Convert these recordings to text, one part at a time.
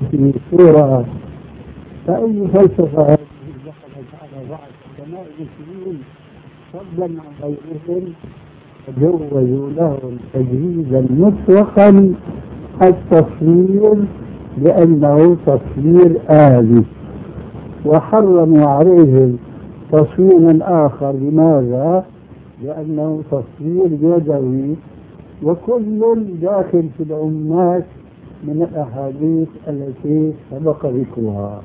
في صورة. فأي فلسفة هذه دخلت على بعض علماء المسلمين فضلا عن غيرهم جوزوا لهم تجويزا مطلقا التصوير لأنه تصوير آلي، وحرموا عليهم تصويرا آخر. لماذا؟ لأنه تصوير يدوي، وكل داخل في العمات من الأحاديث التي سبق ذكرها.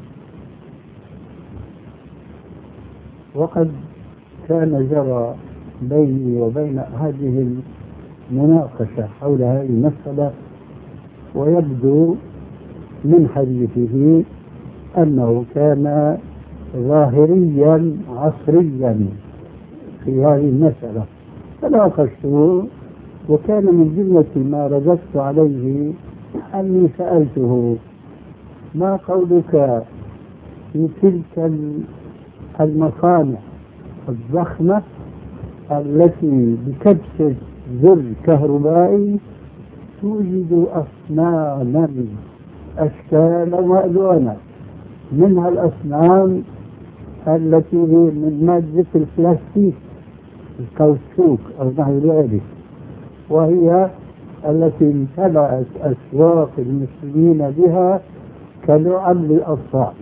وقد كان جرى بيني وبين أحدهم مناقشة حول هذه المسألة، ويبدو من حديثه أنه كان ظاهريا عصريا في هذه المسألة. فناقشته، وكان من جملة ما رددت عليه أني سألته: ما قولك في تلك المصانع الضخمة التي بكبسة زر كهربائي توجد أصناما أشكالا وألوانا، منها الأصنام التي من مادة البلاستيك الكاوتشوك أو نحو ذلك، وهي التي امتلأت أسواق المسلمين بها كلعب للأطفال.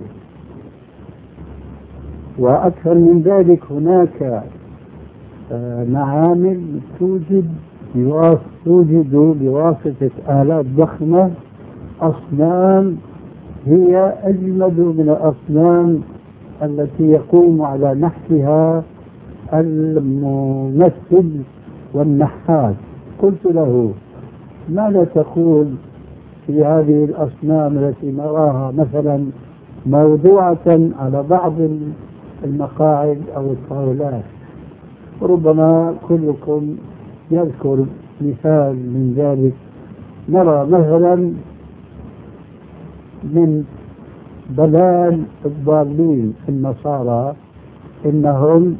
وأكثر من ذلك هناك معامل توجد بواسطة آلات ضخمة أصنام هي أجمد من الأصنام التي يقوم على نحتها الممثل والنحات. قلت له: ماذا تقول في هذه الأصنام التي نراها مثلا موضوعة على بعض المقاعد أو الطاولات؟ ربما كلكم يذكر مثال من ذلك. نرى مثلا من ضلال الضالين النصارى إنهم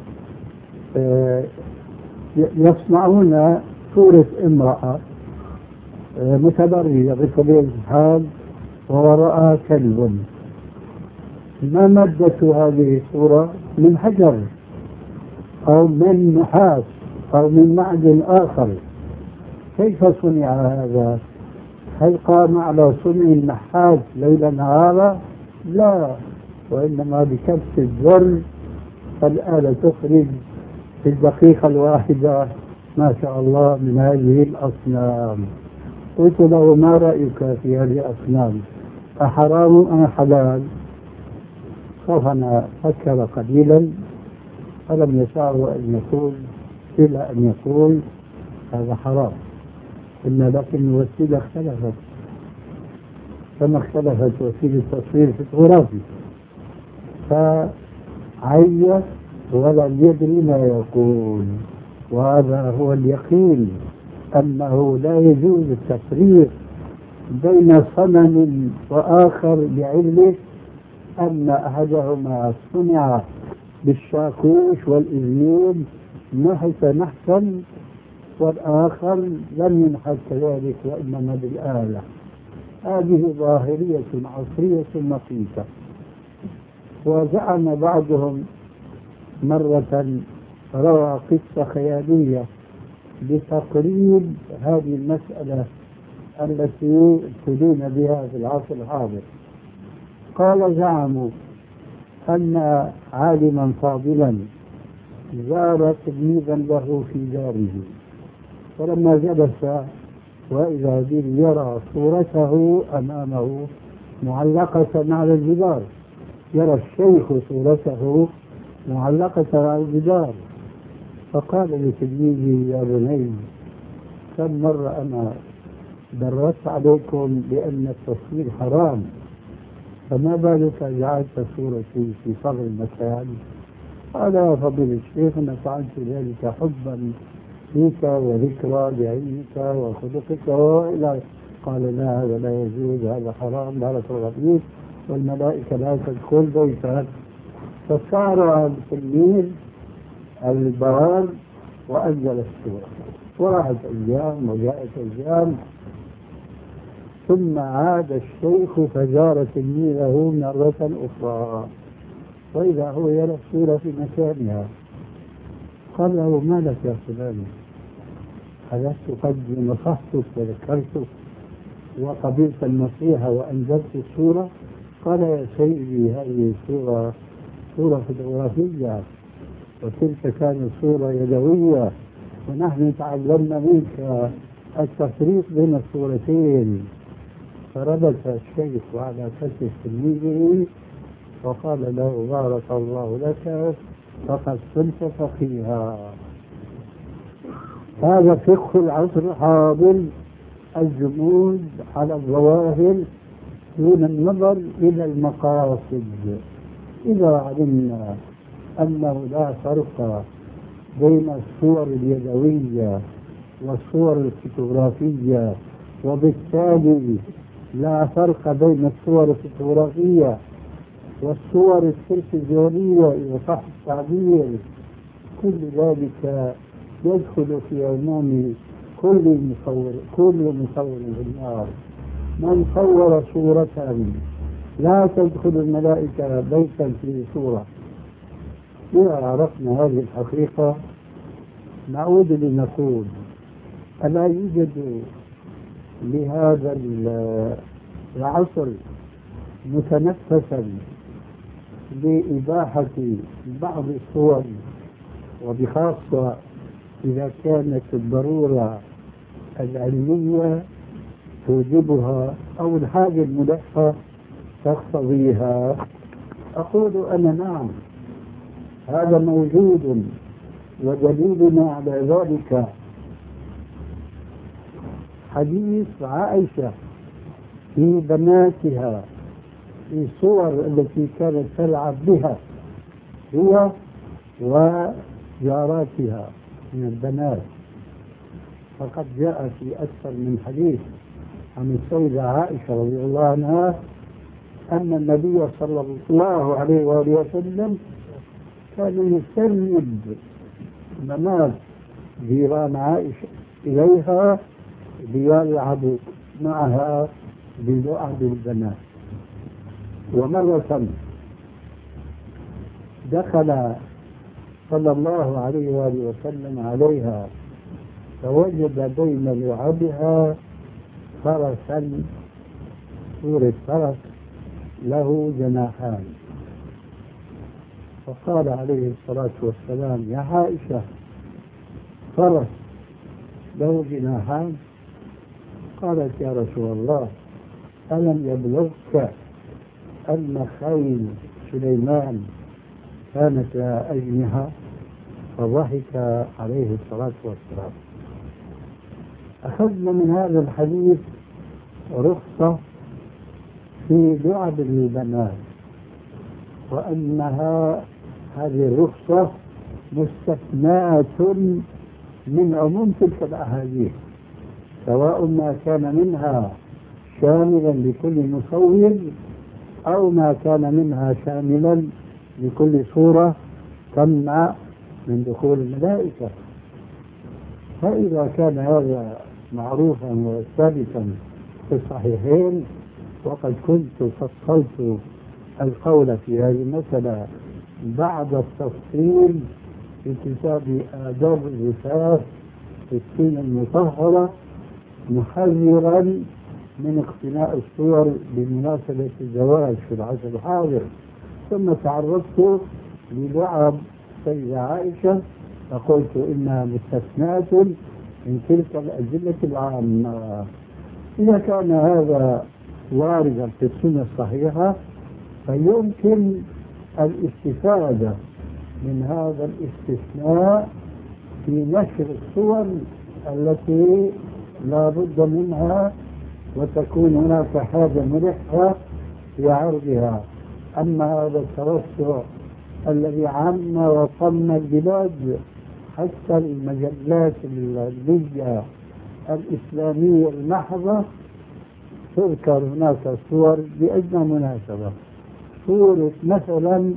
يصنعون صورة امرأة متبرجة بطبيعة الحال ووراءها كلب. ما مادة هذه الصورة؟ من حجر أو من نحاس أو من معدن آخر. كيف صنع هذا؟ هل قام على صنع النحاس ليلا نهارا؟ لا، وإنما بكبس الزر فالآلة تخرج في الدقيقة الواحدة ما شاء الله من هذه الأصنام. قلت له: ما رأيك في هذه الأصنام؟ أحرام أم حلال؟ صفنا فكر قليلا فلم يشعر أن يقول إلا أن يقول هذا حرام. إن لكن الوسيلة اختلفت، كما اختلفت وسيلة التصوير في الغرافي، فعيّ ولم يدري ما يقول. وهذا هو اليقين، أنه لا يجوز التفريق بين صنم وآخر بعلة أن أحدهما صنع بالشاكوش والإذنين نحت نحتا، والآخر لم ينحت كذلك وإنما بالآلة. هذه ظاهرية عصرية مخيفة. وزعم بعضهم مرة روى قصة خيالية لتقريب هذه المسألة التي ابتلينا بها في العصر الحاضر. قال: زعموا أن عالما فاضلا زار تلميذا له في داره، فلما جلس وإذا به يرى صورته أمامه معلقة على الجدار، يرى الشيخ صورته معلقة على الجدار. فقال لتلميذه: يا بني، كم مرة أنا درست عليكم بأن التصوير حرام، فما بالك جعلت صورتي في صغر المكان؟ قال: يا فضيلة الشيخ، أنا فعلت ذلك حبا فيك وذكرى بعلمك وخلقك وإلى. قال: لا، هذا لا يجوز، هذا حرام، بارك الله فيك، والملائكة لا تدخل بيتك. فصار التلميذ البرار وأنزل السورة، وراحت أيام وجاءت أيام، ثم عاد الشيخ فزار تلميذه مرة أخرى وإذا هو يرى الصورة في مكانها. قال له: ما لك يا فلان؟ ألست قد نصحتك وذكرتك وقبلت النصيحة وأنزلت الصورة؟ قال: يا سيدي، هذه صورة فوتوغرافية، وتلك كانت صورة يدوية، ونحن تعلمنا منك التفريق بين الصورتين. فربط الشيخ على كتف تلميذه وقال له: بارك الله لك، فقد صرت فقيها. هذا فقه العصر الحاضر، الجمود على الظواهر دون النظر إلى المقاصد. إذا علمنا أنه لا فرق بين الصور اليدوية والصور الفوتوغرافية، وبالتالي لا فرق بين الصور الفوتوغرافية والصور التلفزيونية إذا صح التعبير، كل ذلك يدخل في عموم كل مصور في النار. من صور صورة لا تدخل الملائكة بيتا في صورة. إذا عرفنا هذه الحقيقة نعود لنقول: ألا يوجد لهذا العصر متنفسا لإباحة بعض الصور، وبخاصة إذا كانت الضرورة العلمية توجبها أو الحاجة الملحة تقتضيها؟ أقول أنا: نعم، هذا موجود، ودليلنا على ذلك حديث عائشة في بناتها، في الصور التي كانت تلعب بها هي وجاراتها من البنات. فقد جاء في أكثر من حديث عن السيدة عائشة رضي الله عنها أن النبي صلى الله عليه وآله وسلم كان يسند بنات جيران عائشة إليها ليلعبوا معها بلعب البنات. ومرة دخل صلى الله عليه وآله وسلم عليها فوجد بين لعبها فرسا، صورة فرس له جناحان، فقال عليه الصلاة والسلام: يا عائشة، فرس له جناحان؟ قالت: يا رسول الله، ألم يبلغك أن خيل سليمان كانت لها أجنحة؟ فضحك عليه الصلاة والسلام. أخذنا من هذا الحديث رخصة في لعب البنات، وأنها هذه الرخصة مستثناة من عموم تلك الأحاديث، سواء ما كان منها شاملا لكل مصور أو ما كان منها شاملا لكل صورة تمنع من دخول الملائكة. فإذا كان هذا معروفا وثابتا في الصحيحين، وقد كنت فصلت القول في هذه المسألة بعد التفصيل في كتاب آداب الزفاف في السنة المطهرة، محذرا من اقتناء الصور بمناسبة الزواج في العصر الحاضر. ثم تعرضت للعب السيدة عائشة فقلت إنها مستثناة من تلك الأدلة العامة. إذا كان هذا واردا في السنة الصحيحة فيمكن الاستفادة من هذا الاستثناء في نشر الصور التي لا بد منها وتكون هناك حاجة ملحة في عرضها. أما هذا التوسع الذي عم وطم البلاد، حتى المجلات العلمية الإسلامية المحضة تذكر هناك صور بأدنى مناسبة. صورة مثلا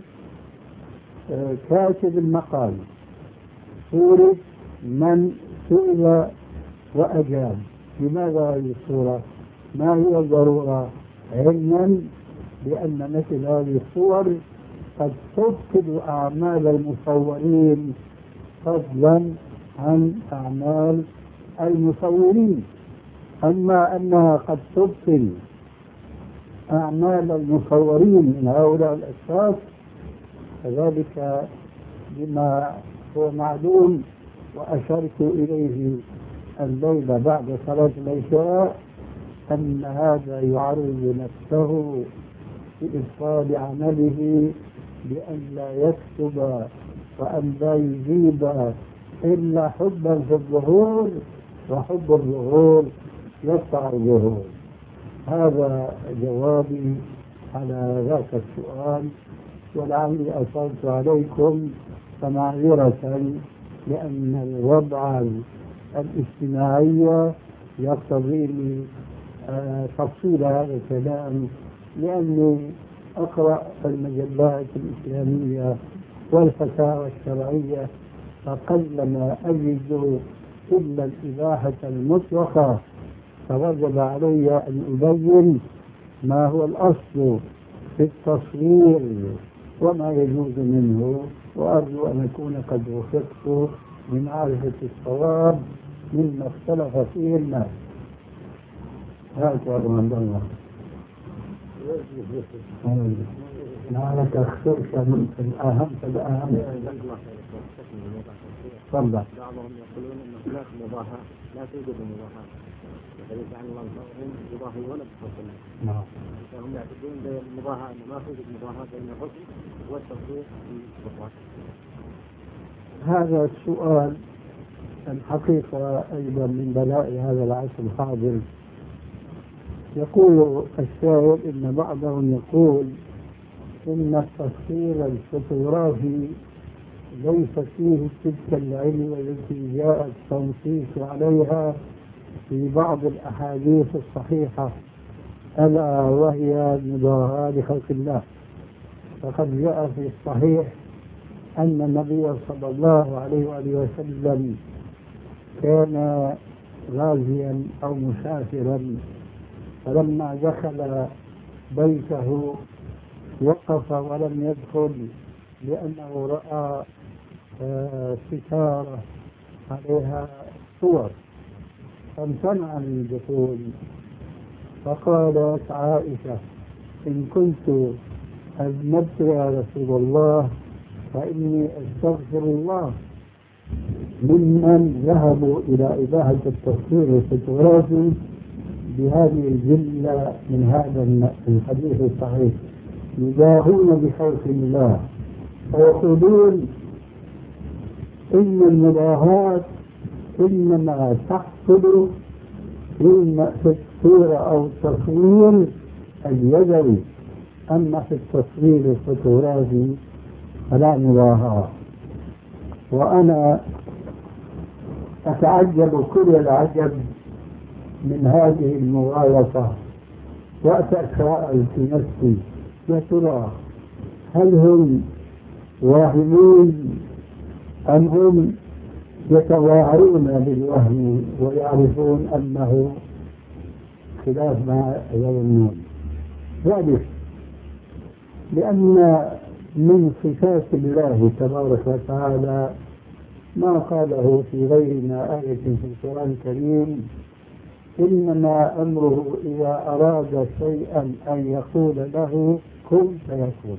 كاتب المقال، صورة من سئل وأجاب. لماذا هذه الصورة؟ ما هي الضرورة؟ علما بأن مثل هذه الصور قد تبطل أعمال المصورين فضلا عن أعمال المصورين. أما أنها قد تبطل أعمال المصورين من هؤلاء الأشخاص فذلك بما هو معلوم، وأشرت إليه الليلة بعد صلاة العشاء أن هذا يعرض نفسه بإبطال عمله بأن لا يكتب وأن لا يجيب إلا حبا في الظهور، وحب الظهور يقطع الظهور. هذا جوابي على ذاك السؤال، ولعلي أصرت عليكم فمعذرة، لأن الوضع الاجتماعي يقتضي تفصيل هذا الكلام، لأني أقرأ المجلات الإسلامية والفتاوى الشرعية فقلما أجد إلا الإباحة المطلقة، فوجب علي أن أبين ما هو الأصل في التصوير وما يجوز منه، وأرجو أن أكون قد وفقت بمعرفة الصواب مما اختلف فيه الناس. هكذا من الله لعلك اخترت من الأهم فالأهم. تفضل. بعضهم يقولون أن هناك مضاهاة لا توجد مضاهاة، فليس عن الله يضاهي ولا بفضل. نعم. فهم يعتقدون بالمضاهاة أن ما توجد مضاهاة بين الرسل والتصوير في القرآن. هذا السؤال الحقيقة أيضا من بلاء هذا العصر الحاضر. يقول الشاعر إن بعضهم يقول إن التصوير الفوتوغرافي ليس فيه تلك العلة التي جاء التنصيص عليها في بعض الأحاديث الصحيحة، ألا وهي المضاهاة لخلق الله. فقد جاء في الصحيح أن النبي صلى الله عليه وآله وسلم كان غازيا أو مسافرا، فلما دخل بيته وقف ولم يدخل لأنه رأى ستارة عليها صور فامتنع من الدخول. فقالت عائشة إن كنت أذنبت يا رسول الله فإني أستغفر الله ممن ذهبوا إلى إباحة التصوير الفوتوغرافي بهذه الجملة من هذا الحديث الصحيح، يضاهون بخلق الله ويقولون إن المضاهاة إنما تحصل في الصورة أو التصوير اليدوي، أما في التصوير الفوتوغرافي فلا مضاهاة. وأنا أتعجب كل العجب من هذه المغالطة، وأتساءل في نفسي يا ترى هل هم واهمون أم هم يتظاهرون بالوهم ويعرفون أنه خلاف ما يظنون؟ ذلك لأن من صفات الله تبارك وتعالى ما قاله في غير ما آية في القرآن الكريم إنما أمره إذا أراد شيئا أن يقول له كن فيكون.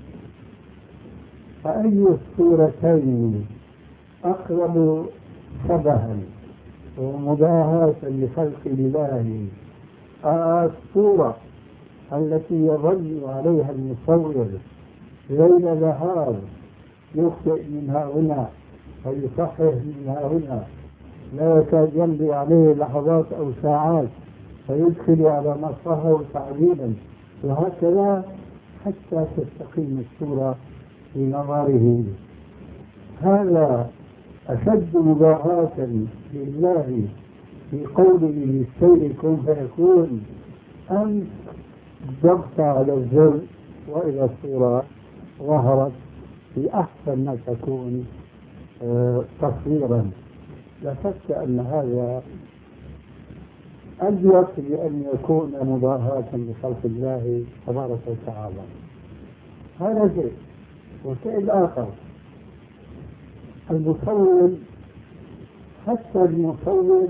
فأي الصورتين أقرب شبها ومضاهاة لخلق الله؟ الصورة التي يظل عليها المصور ليل نهار، يخطئ منها هنا ويصحح منها هنا، لا يكاد يمضي عليه لحظات أو ساعات فيدخل على مصلحه تعديلا، وهكذا حتى تستقيم الصورة في نظره. هذا أشد مضاهاة لله في قوله للشيء كن فيكون أن ضغط على الزر وإذا الصورة ظهرت في أحسن ما تكون تصويرا. لا شك أن هذا أدرك بأن يكون مضاهاة لخلق الله تبارك وتعالى. هذا شيء. والشيء الآخر المصور، حتى المصور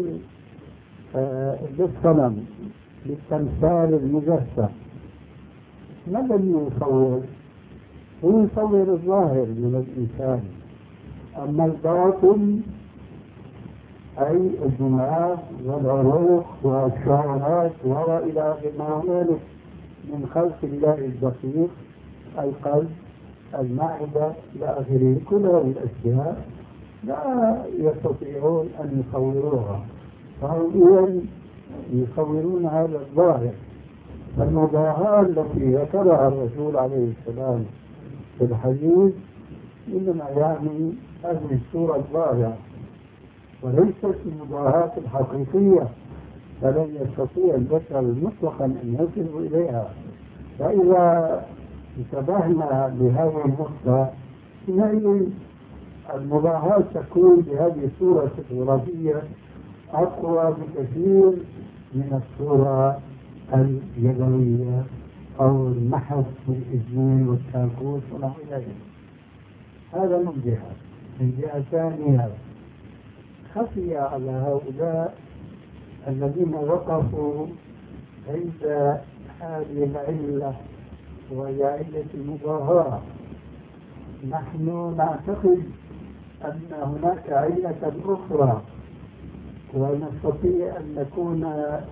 للصنم، للتمثال المجسم، ما الذي يصور؟ هو يصور الظاهر من الإنسان، أما الباطن أي الدماغ والعروق والشعرات وإلى ما هنالك من خلق الله الدقيق، القلب، المعدة إلى آخره، كل هذه الأشياء لا يستطيعون أن يصوروها، فهم يصورون هذا الظاهر. فالمضاهاة التي ذكرها الرسول عليه السلام في الحديث إنما يعني هذه الصورة الظاهرة، وليست المضاهاة الحقيقية، فلن يستطيع البشر مطلقا أن يصلوا إليها. فإذا انتبهنا لهذه النقطة حينئذ المضاهاة تكون بهذه الصورة الفوتوغرافية أقوى بكثير من الصورة اليدوية أو المحك بالإذنين والكاكوس ونحو ذلك. هذا من جهة. من جهة ثانية، خفي على هؤلاء الذين وقفوا عند هذه العلة وهي علة المضاهاة. نحن نعتقد أن هناك علة أخرى، ونستطيع أن نكون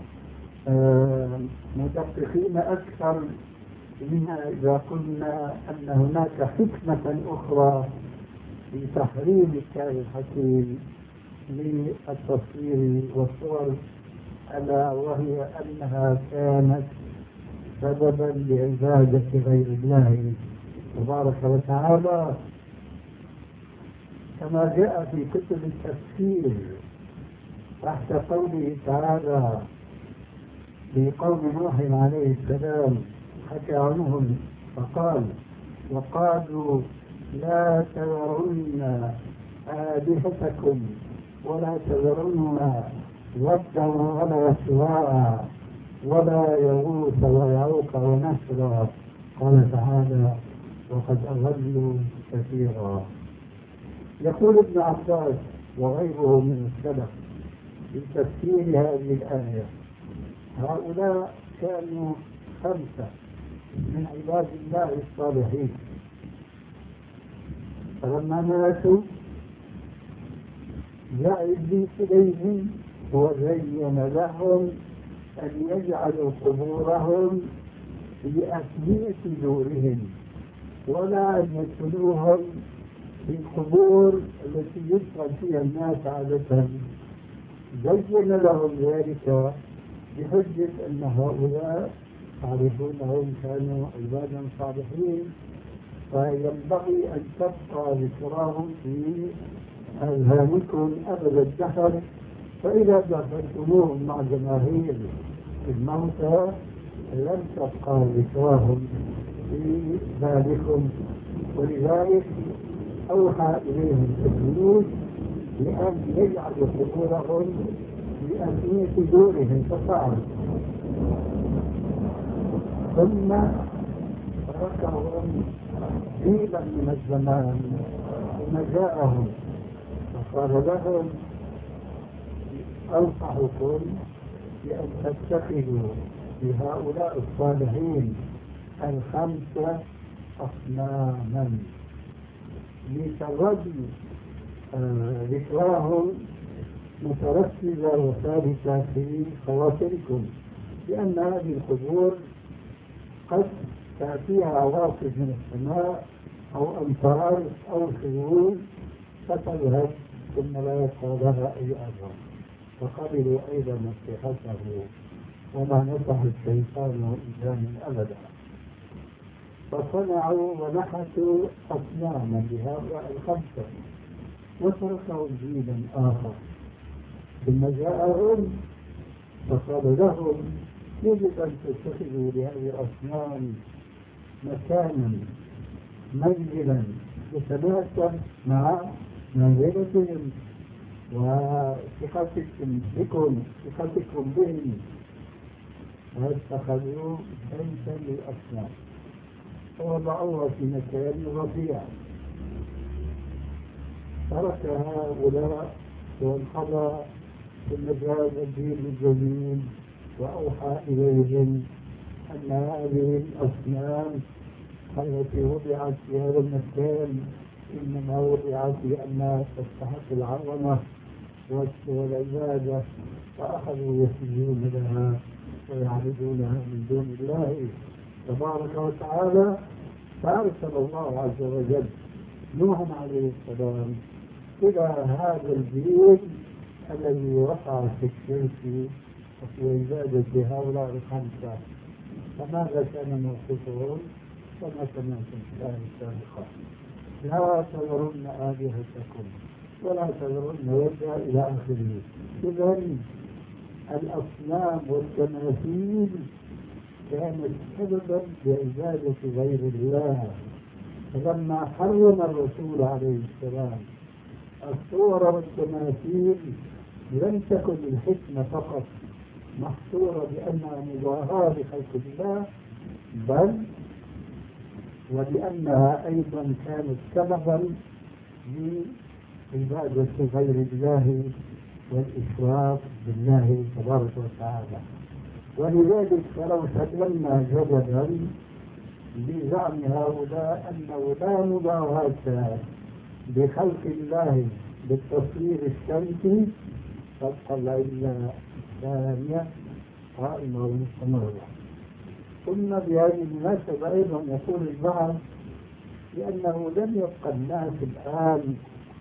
مدققين أكثر منها إذا قلنا أن هناك حكمة أخرى في تحريم الكائن الحكيم للتصوير والصور، ألا وهي أنها كانت سببا لعبادة غير الله تبارك وتعالى، كما جاء في كتب التفسير تحت قوله تعالى في قوم نوح عليه السلام، حكى عنهم فقال: وقالوا لا تذرن آلهتكم ولا تذرن ودا ولا سواعا ولا يغوث ويعوق ونسرا. قال تعالى: وقد أضلوا كثيرا. يقول ابن عباس وغيره من السلف في تفسير هذه الآية: هؤلاء كانوا 5 من عباد الله الصالحين، فلما ماتوا جاء إبليس إليهم وزين لهم أن يجعلوا قبورهم في أثنية دورهم، ولا أن يدخلوهم في القبور التي يدخل فيها الناس عادة. زين لهم ذلك بحجة أن هؤلاء تعرفونهم كانوا عبادا صالحين، فينبغي أن تبقى ذكراهم في أذهانكم أبد الدهر، فإذا دخلتموهم مع جماهير الموتى لم تبقى ذكراهم في بالكم. ولذلك أوحى إليهم إبليس لأن يجعلوا قبورهم بأثنية دورهم، ففعلوا. ثم تركهم جيلا من الزمان ثم جاءهم فقال لهم: أنصحكم بأن تتخذوا بهؤلاء الصالحين 5 أصناما لتظل ذكراهم متركزة وثابتة في خواطركم، لأن هذه القبور قد تأتيها عواصف من السماء أو أمطار أو سيول فتذهب ثم لا يبقى لها أي أثر. فقبلوا أيضا نصيحته وما نصح الشيطان إنسان أبدا، فصنعوا ونحتوا أصناما لهؤلاء 5 وتركوا جيلا آخر. ثم جاءهم فقال لهم: يجب أن تتخذوا لهذه الأصنام مكانا منزلا يتناسب مع منزلتهم، وثقتكم بهم واتخذوا بيتا للأصنام ووضعوها في مكان رفيع. ترك هؤلاء وانقضى في المجال الدين الجميل وأوحى إليهم أن هذه الأصنام التي وضعت في هذا المكان إنما وضعت لأنها تستحق العظمة والعبادة، فأخذوا يسجدون لها ويعبدونها من دون الله تبارك وتعالى. فأرسل الله عز وجل نوحا عليه السلام إلى هذا الجيل الذي وقع في الشرك وفي عبادة هؤلاء الخمسة. فماذا كان موقفهم؟ كما سمعتم في الآية السابقة: لا تذرن آلهتكم ولا تذرن ودا إلى آخره. إذن الأصنام والتماثيل كانت سببا لعبادة غير الله. فلما حرم الرسول عليه السلام الصور والتماثيل لم تكن الحكمة فقط محصورة بأنها مضاهاة لخلق الله، بل ولأنها أيضا كانت سببا لعبادة غير الله والإشراك بالله تبارك وتعالى. ولذلك فلو سلمنا جدلا بزعم هؤلاء أنه لا مضاهاة بخلق الله بالتصوير الشمسي، تبقى العلة الثانية قائمة ومستمرة. ثم بهذه المناسبة أيضا يقول البعض لأنه لم يبقى الناس الآن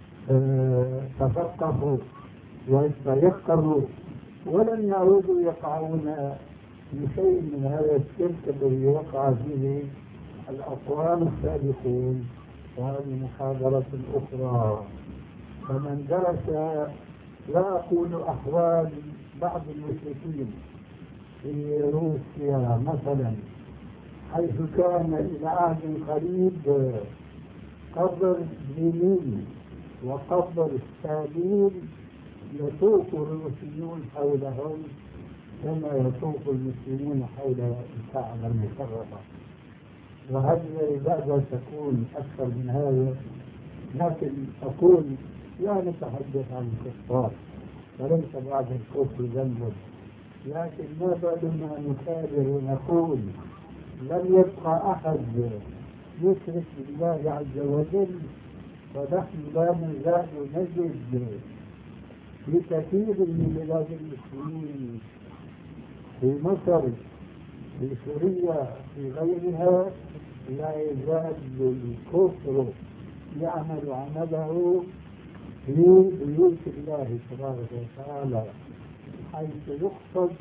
تفقهوا ويتيقظوا ولم يعودوا يقعون في شيء من هذا الشرك الذي وقع فيه الأقوام السابقون. وهذه محاضرة أخرى. فمن درس لا أقول أحوال بعض المشركين في روسيا مثلا، حيث كان إلى عهد قريب قبر لينين وقبر ستالين يطوف الروسيون حولهم كما يطوف المسلمون حول الكعبة المشرفة. وهل العبادة تكون أكثر من هذا؟ لكن أقول لا نتحدث عن الكفار وليس بعد الكفر ذنب، لكن ما بالنا نكابر ونقول لم يبقى أحد يشرك بالله عز وجل، ونحن لا نزال نجد في كثير من بلاد المسلمين في مصر في سوريا في غيرها لا يزال الكفر يعمل عمله في بيوت الله تبارك وتعالى، حيث يقصد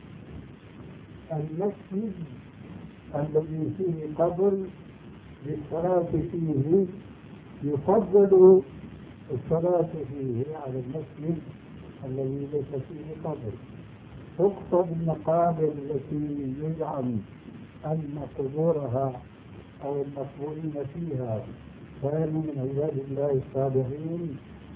المسجد الذي فيه قبر للصلاة فيه، يفضل الصلاة فيه على المسجد الذي ليس فيه قبر. تقصد المقابر التي يزعم أن قبورها أو المقبورين فيها كانوا من عباد الله الصالحين،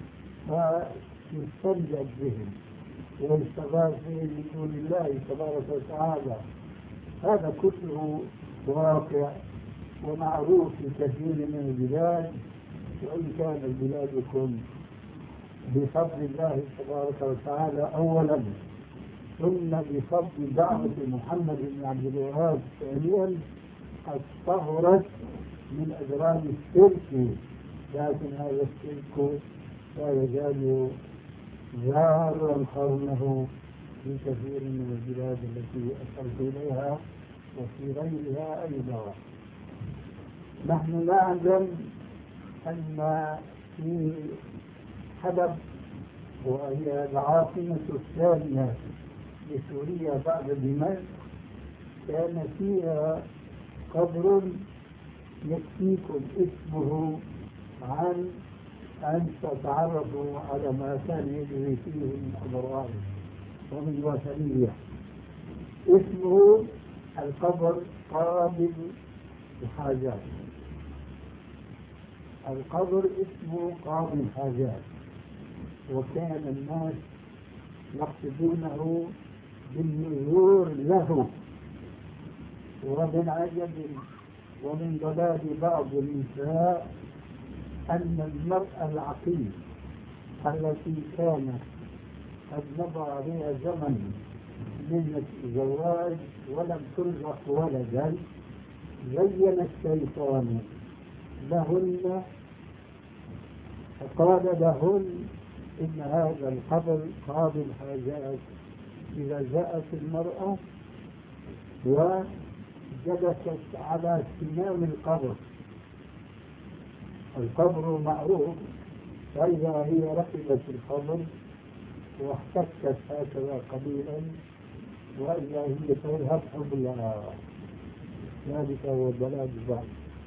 فيستنجد بهم ويستغاث بهم من دون الله تبارك وتعالى. هذا كله واقع ومعروف في كثير من البلاد، وإن كان بلادكم بفضل الله تبارك وتعالى أولا، ثم بفضل دعوة محمد بن عبد الوهاب ثانيا قد طهرت من أجرام الشرك، لكن هذا الشرك لا يزال ظاهرا قرنه في كثير من البلاد التي أشرت إليها وفي غيرها أيضا. نحن نعلم أن في حلب، وهي العاصمة الثانية لسوريا بعد دمشق، كان فيها قبر يكفيكم اسمه عن أن تتعرفوا على ما كان يجري فيه من أضرار ومن وثنية. اسمه القبر قابل الحاجات. القبر اسمه قابل الحاجات. وكان الناس يقصدونه بالنذور له. ومن عجب ومن ضلال بعض النساء أن المرأة العقيم التي كانت قد مضى عليها زمن من الزواج ولم ترزق ولدا، زين الشيطان لهن فقال لهن إن هذا القبر قاضي الحاجات. إذا جاءت المرأة وجلست على سنام القبر معروف، فإذا هي ركبت القبر واحتكت هكذا قليلا وإذا هي تذهب حبلها، ذلك هو الضلال البعض.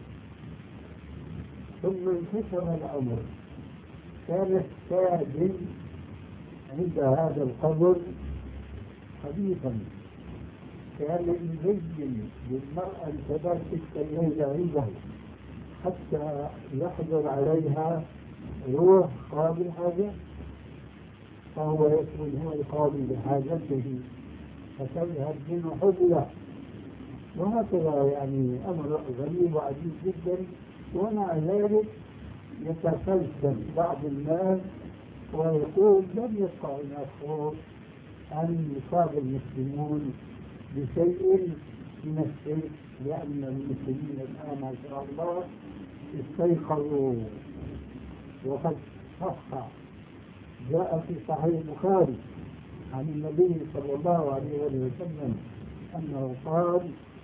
ثم انتشر الأمر، كان الساجن عند هذا القبر حديثا، كان يزين للمرأة الثبات تلك الليلة عنده حتى يحضر عليها روح قاضي الحاجة، فهو يكون هو القاضي بحاجته فتذهب منه حبلة. وهكذا يعني أمر غريب وعجيب جدا. ومع ذلك يتفلسف بعض الناس ويقول لم يبقى هناك خوف أن يصاب المسلمون بشيء من الشرك، لأن المسلمين الآن ما شاء الله استيقظوا. وقد صح جاء في صحيح البخاري عن النبي صلى الله عليه وسلم أنه قال: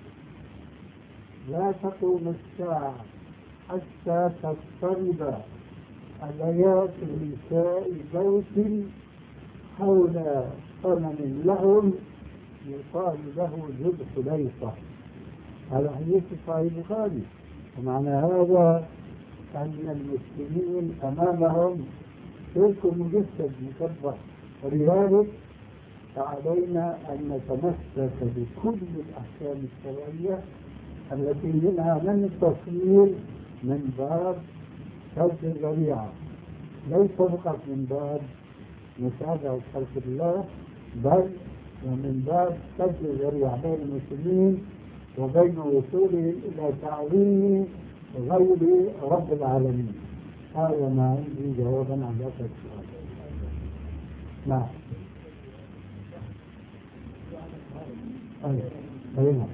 لا تقوم الساعة حتى تضطرب آيات نساء بيت حول صنم لهم يقال له ذو الحليفة. هذا حديث صحيح البخاري. ومعنى هذا أن المسلمين أمامهم شرك مجسد مكبر، ولذلك فعلينا أن نتمسك بكل الأحكام الشرعية التي منها من التصوير من باب سد الذريعة، ليس فقط من باب مساعدة خلق الله، بل ومن باب سد الذريعة بين المسلمين وبين وصولهم إلى تعظيم غير رب العالمين. هذا ما عندي جوابا عن هذا السؤال. نعم. أيوة.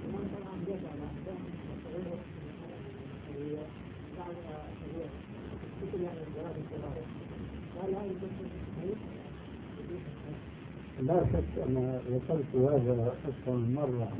لا شك أنا ذكرت هذا أكثر من مرة.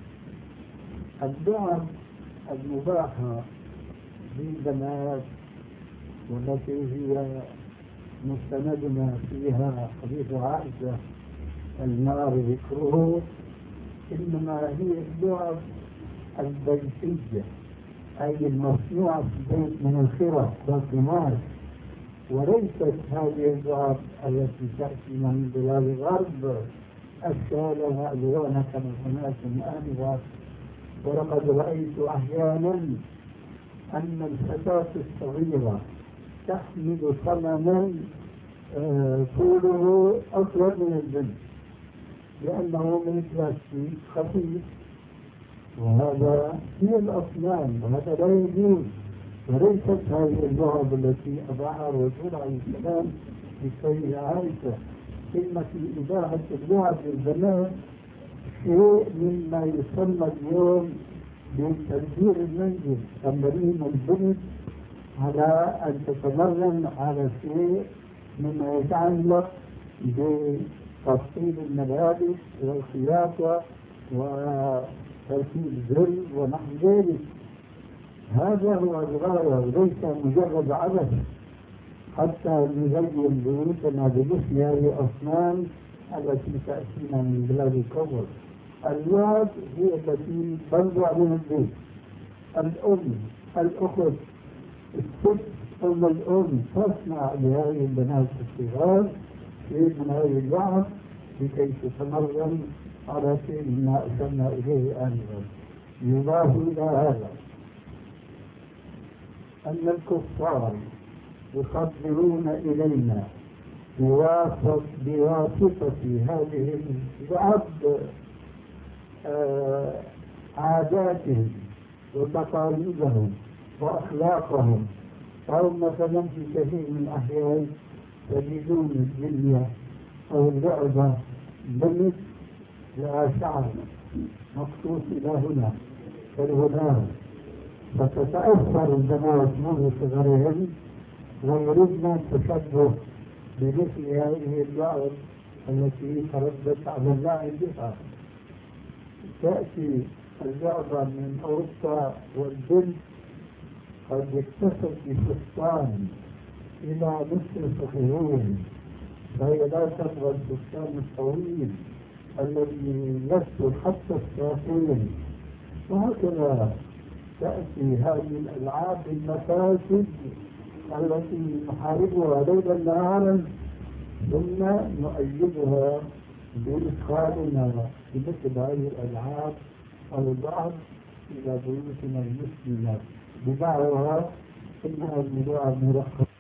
الدعاء المباحة للبنات والتي هي مستندنا فيها حديث عائشة النار ذكره، إنما هي الدعاء البيتية، أي المصنوعة في البيت من الخرق والقماش، وليست هذه الدعاء التي تأتي من بلاد الغرب أشكالها ألوانها كالقماش آنذاك. ولقد رأيت أحيانا أن الفتاة الصغيرة تحمل صنما طوله أطول من البنت لأنه من البلاستيك خفيف، وهذا هي الأصنام وهذا لا يجوز. وليست هذه اللعب التي أضاعها الرسول عليه السلام في سيدة عائشة. كلمة إباحة اللعب للبنات شيء مما يسمى اليوم بتدبير المنزل، تمرين البنت على أن تتمرن على شيء مما يتعلق بتفصيل الملابس والخياطة وتركيب زر ونحو ذلك. هذا هو الغاية وليس مجرد عبث. حتى نزين بيوتنا بمثل هذه الأصنام التي تأتينا من بلاد الكفر. اللعب هي التي تنبع من البيت. الأم، الأخت، الست أم الأم تصنع لهذه البنات الصغار شيء من هذه اللعب لكي تتمرن على شيء ما أشرنا إليه آنذاك. يضاف إلى هذا أن الكفار يصدرون إلينا بواسطة هذه بعض عاداتهم وتقاليدهم وأخلاقهم، أو مثلا في كثير من الأحيان تجدون الدنيا أو اللعبة بنت لها شعر مخصوص إلى هنا كالغلام، فتتأثر البنات منذ صغرهن ويردن التشبه بمثل هذه اللعب التي تردت على اللعب بها. تأتي اللعبة من أوروبا والبنت قد اكتفت بفستان إلى نصف الفخذين، فهي لا تبغى الفستان الطويل الذي يصل حتى الساقين، وهكذا تأتي هذه الألعاب المفاسد التي نحاربها ليلا نهارا، ثم نؤيدها بإدخالنا بمثل هذه الألعاب أو بعض إلى بيوتنا المسلمة بدعوى إنها اللعب مرخصة.